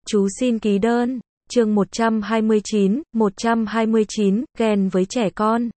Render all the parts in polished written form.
Chú xin ký đơn. Chương 129, ghen với trẻ con.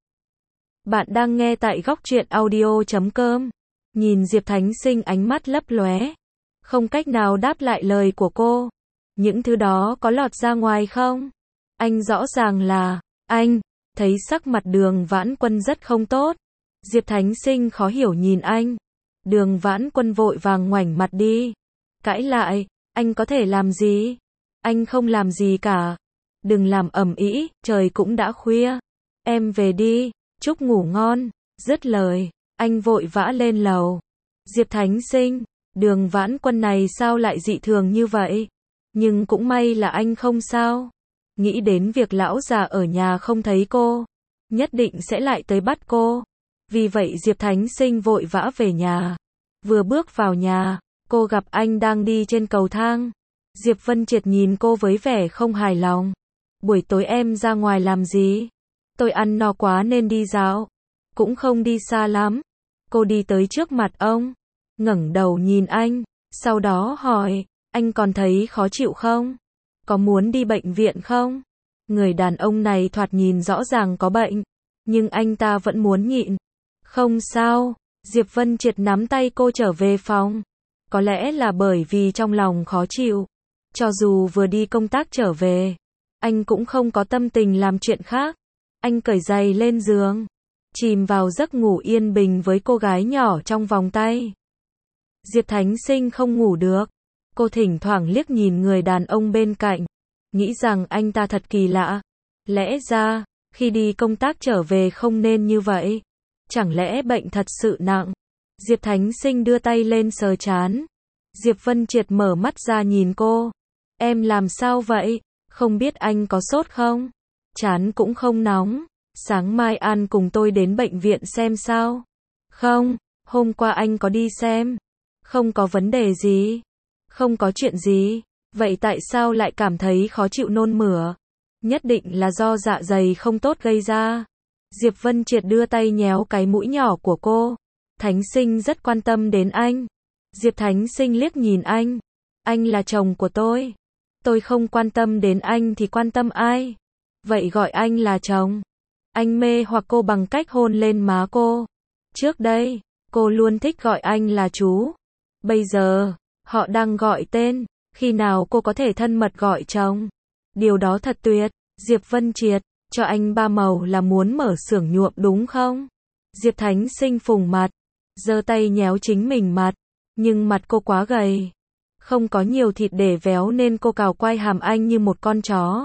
Bạn đang nghe tại góc truyện audio.com. Nhìn Diệp Thánh Sinh ánh mắt lấp lóe, không cách nào đáp lại lời của cô. Những thứ đó có lọt ra ngoài không? Anh rõ ràng là, anh, thấy sắc mặt Đường Vãn Quân rất không tốt. Diệp Thánh Sinh khó hiểu nhìn anh. Đường Vãn Quân vội vàng ngoảnh mặt đi. Cãi lại, anh có thể làm gì? Anh không làm gì cả. Đừng làm ầm ĩ, trời cũng đã khuya. Em về đi, chúc ngủ ngon. Dứt lời, anh vội vã lên lầu. Diệp Thánh Sinh, Đường Vãn Quân này sao lại dị thường như vậy? Nhưng cũng may là anh không sao. Nghĩ đến việc lão già ở nhà không thấy cô, nhất định sẽ lại tới bắt cô. Vì vậy Diệp Thánh Sinh vội vã về nhà. Vừa bước vào nhà, cô gặp anh đang đi trên cầu thang. Diệp Vân Triệt nhìn cô với vẻ không hài lòng. Buổi tối em ra ngoài làm gì? Tôi ăn no quá nên đi dạo. Cũng không đi xa lắm. Cô đi tới trước mặt ông, ngẩng đầu nhìn anh, sau đó hỏi, anh còn thấy khó chịu không? Có muốn đi bệnh viện không? Người đàn ông này thoạt nhìn rõ ràng có bệnh, nhưng anh ta vẫn muốn nhịn. Không sao, Diệp Vân Triệt nắm tay cô trở về phòng. Có lẽ là bởi vì trong lòng khó chịu. Cho dù vừa đi công tác trở về, anh cũng không có tâm tình làm chuyện khác. Anh cởi giày lên giường, chìm vào giấc ngủ yên bình với cô gái nhỏ trong vòng tay. Diệp Thánh Sinh không ngủ được. Cô thỉnh thoảng liếc nhìn người đàn ông bên cạnh, nghĩ rằng anh ta thật kỳ lạ. Lẽ ra, khi đi công tác trở về không nên như vậy. Chẳng lẽ bệnh thật sự nặng? Diệp Thánh Sinh đưa tay lên sờ trán. Diệp Vân Triệt mở mắt ra nhìn cô. Em làm sao vậy? Không biết anh có sốt không? Trán cũng không nóng. Sáng mai An cùng tôi đến bệnh viện xem sao? Không, hôm qua anh có đi xem. Không có vấn đề gì. Không có chuyện gì. Vậy tại sao lại cảm thấy khó chịu nôn mửa? Nhất định là do dạ dày không tốt gây ra. Diệp Vân Triệt đưa tay nhéo cái mũi nhỏ của cô. Thánh Sinh rất quan tâm đến anh. Diệp Thánh Sinh liếc nhìn anh. Anh là chồng của tôi. Tôi không quan tâm đến anh thì quan tâm ai? Vậy gọi anh là chồng. Anh mê hoặc cô bằng cách hôn lên má cô. Trước đây, cô luôn thích gọi anh là chú. Bây giờ, họ đang gọi tên. Khi nào cô có thể thân mật gọi chồng? Điều đó thật tuyệt. Diệp Vân Triệt, cho anh ba màu là muốn mở xưởng nhuộm đúng không? Diệp Thánh Sinh phùng mặt, giơ tay nhéo chính mình mặt. Nhưng mặt cô quá gầy. Không có nhiều thịt để véo nên cô cào quai hàm anh như một con chó.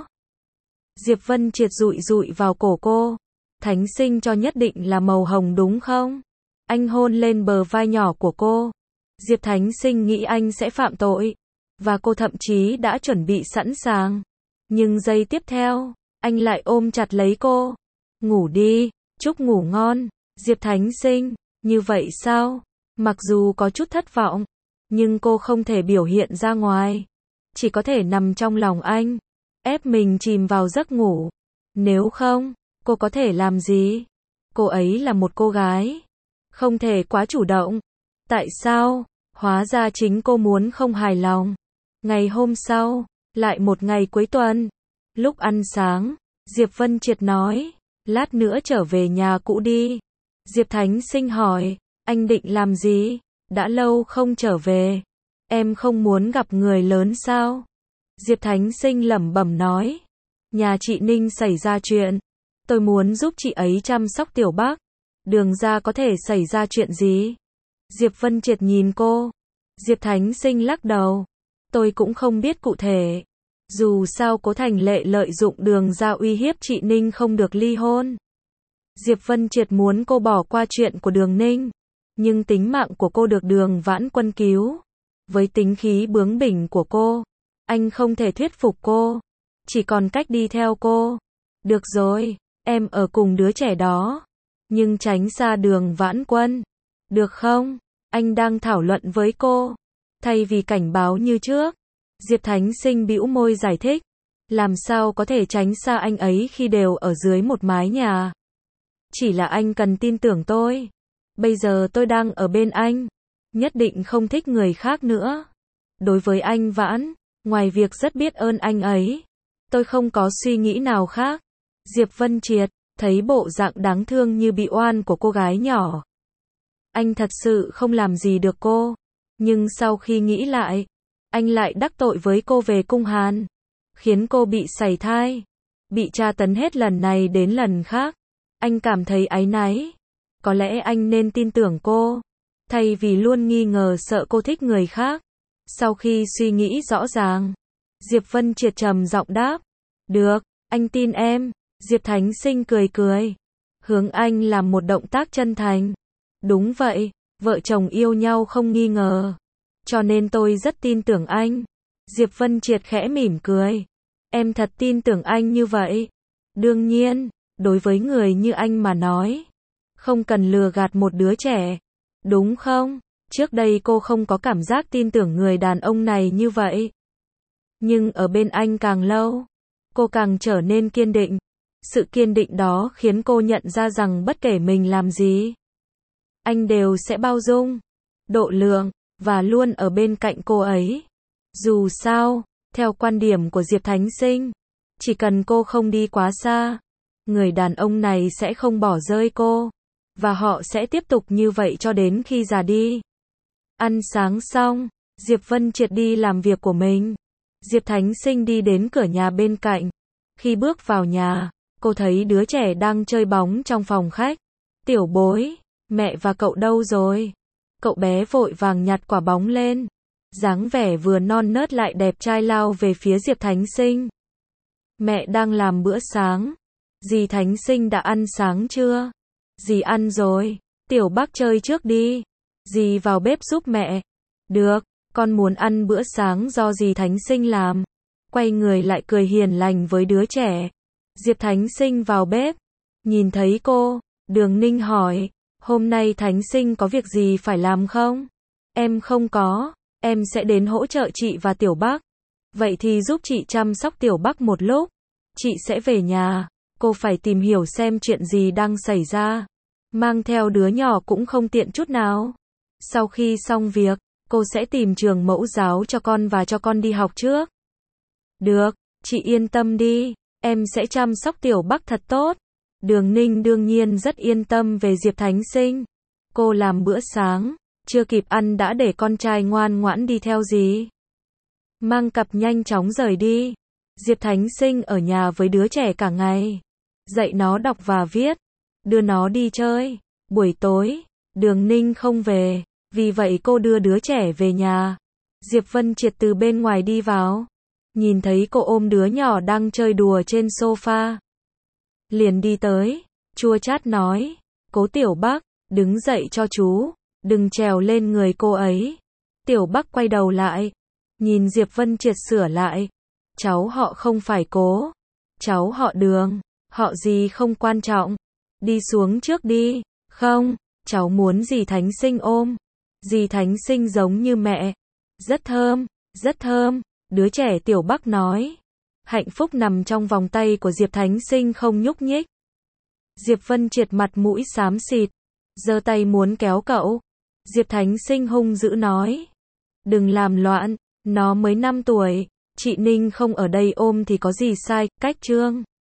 Diệp Vân Triệt dụi dụi vào cổ cô. Thánh Sinh cho nhất định là màu hồng đúng không? Anh hôn lên bờ vai nhỏ của cô. Diệp Thánh Sinh nghĩ anh sẽ phạm tội. Và cô thậm chí đã chuẩn bị sẵn sàng. Nhưng giây tiếp theo, anh lại ôm chặt lấy cô. Ngủ đi, chúc ngủ ngon. Diệp Thánh Sinh, như vậy sao? Mặc dù có chút thất vọng, nhưng cô không thể biểu hiện ra ngoài. Chỉ có thể nằm trong lòng anh, ép mình chìm vào giấc ngủ. Nếu không, cô có thể làm gì? Cô ấy là một cô gái, không thể quá chủ động. Tại sao? Hóa ra chính cô muốn không hài lòng. Ngày hôm sau, lại một ngày cuối tuần. Lúc ăn sáng, Diệp Vân Triệt nói, lát nữa trở về nhà cũ đi. Diệp Thánh Sinh hỏi, anh định làm gì? Đã lâu không trở về. Em không muốn gặp người lớn sao? Diệp Thánh Sinh lẩm bẩm nói, nhà chị Ninh xảy ra chuyện. Tôi muốn giúp chị ấy chăm sóc Tiểu Bác. Đường ra có thể xảy ra chuyện gì? Diệp Vân Triệt nhìn cô. Diệp Thánh Sinh lắc đầu. Tôi cũng không biết cụ thể. Dù sao Cố Thành Lệ lợi dụng Đường ra uy hiếp chị Ninh không được ly hôn. Diệp Vân Triệt muốn cô bỏ qua chuyện của Đường Ninh. Nhưng tính mạng của cô được Đường Vãn Quân cứu. Với tính khí bướng bỉnh của cô, anh không thể thuyết phục cô. Chỉ còn cách đi theo cô. Được rồi, em ở cùng đứa trẻ đó. Nhưng tránh xa Đường Vãn Quân. Được không? Anh đang thảo luận với cô. Thay vì cảnh báo như trước. Diệp Thánh Sinh bĩu môi giải thích. Làm sao có thể tránh xa anh ấy khi đều ở dưới một mái nhà? Chỉ là anh cần tin tưởng tôi. Bây giờ tôi đang ở bên anh. Nhất định không thích người khác nữa. Đối với anh Vãn, Ngoài việc rất biết ơn anh ấy, tôi không có suy nghĩ nào khác. Diệp Vân Triệt, thấy bộ dạng đáng thương như bị oan của cô gái nhỏ. Anh thật sự không làm gì được cô. Nhưng sau khi nghĩ lại, anh lại đắc tội với cô về cung hàn. Khiến cô bị sảy thai. Bị tra tấn hết lần này đến lần khác. Anh cảm thấy áy náy. Có lẽ anh nên tin tưởng cô. Thay vì luôn nghi ngờ sợ cô thích người khác. Sau khi suy nghĩ rõ ràng, Diệp Vân Triệt trầm giọng đáp. Được, anh tin em. Diệp Thánh Sinh cười cười. Hướng anh làm một động tác chân thành. Đúng vậy, vợ chồng yêu nhau không nghi ngờ. Cho nên tôi rất tin tưởng anh. Diệp Vân Triệt khẽ mỉm cười. Em thật tin tưởng anh như vậy. Đương nhiên, đối với người như anh mà nói, không cần lừa gạt một đứa trẻ. Đúng không? Trước đây cô không có cảm giác tin tưởng người đàn ông này như vậy. Nhưng ở bên anh càng lâu, cô càng trở nên kiên định. Sự kiên định đó khiến cô nhận ra rằng bất kể mình làm gì, anh đều sẽ bao dung, độ lượng, và luôn ở bên cạnh cô ấy. Dù sao, theo quan điểm của Diệp Thánh Sinh, chỉ cần cô không đi quá xa, người đàn ông này sẽ không bỏ rơi cô. Và họ sẽ tiếp tục như vậy cho đến khi già đi. Ăn sáng xong, Diệp Vân Triệt đi làm việc của mình. Diệp Thánh Sinh đi đến cửa nhà bên cạnh. Khi bước vào nhà, cô thấy đứa trẻ đang chơi bóng trong phòng khách. Tiểu bối, mẹ và cậu đâu rồi? Cậu bé vội vàng nhặt quả bóng lên. Dáng vẻ vừa non nớt lại đẹp trai lao về phía Diệp Thánh Sinh. Mẹ đang làm bữa sáng. Dì Thánh Sinh đã ăn sáng chưa? Dì ăn rồi. Tiểu Bắc chơi trước đi. Dì vào bếp giúp mẹ. Được, con muốn ăn bữa sáng do dì Thánh Sinh làm. Quay người lại cười hiền lành với đứa trẻ. Diệp Thánh Sinh vào bếp. Nhìn thấy cô, Đường Ninh hỏi. Hôm nay Thánh Sinh có việc gì phải làm không? Em không có. Em sẽ đến hỗ trợ chị và Tiểu Bắc. Vậy thì giúp chị chăm sóc Tiểu Bắc một lúc. Chị sẽ về nhà. Cô phải tìm hiểu xem chuyện gì đang xảy ra. Mang theo đứa nhỏ cũng không tiện chút nào. Sau khi xong việc, cô sẽ tìm trường mẫu giáo cho con và cho con đi học trước. Được, chị yên tâm đi. Em sẽ chăm sóc Tiểu Bắc thật tốt. Đường Ninh đương nhiên rất yên tâm về Diệp Thánh Sinh. Cô làm bữa sáng, chưa kịp ăn đã để con trai ngoan ngoãn đi theo dì. Mang cặp nhanh chóng rời đi. Diệp Thánh Sinh ở nhà với đứa trẻ cả ngày. Dạy nó đọc và viết. Đưa nó đi chơi. Buổi tối, Đường Ninh không về. Vì vậy cô đưa đứa trẻ về nhà. Diệp Vân Triệt từ bên ngoài đi vào. Nhìn thấy cô ôm đứa nhỏ đang chơi đùa trên sofa. Liền đi tới. Chua chát nói. Cố Tiểu Bắc, đứng dậy cho chú. Đừng trèo lên người cô ấy. Tiểu Bắc quay đầu lại. Nhìn Diệp Vân Triệt sửa lại. Cháu họ không phải Cố. Cháu họ Đường. Họ gì không quan trọng. Đi xuống trước đi. Không, cháu muốn dì Thánh Sinh ôm. Dì Thánh Sinh giống như mẹ. Rất thơm, rất thơm. Đứa trẻ Tiểu Bắc nói. Hạnh phúc nằm trong vòng tay của Diệp Thánh Sinh không nhúc nhích. Diệp Vân Triệt mặt mũi xám xịt. Giơ tay muốn kéo cậu. Diệp Thánh Sinh hung dữ nói. Đừng làm loạn, nó mới 5 tuổi. Chị Ninh không ở đây ôm thì có gì sai, cách chương.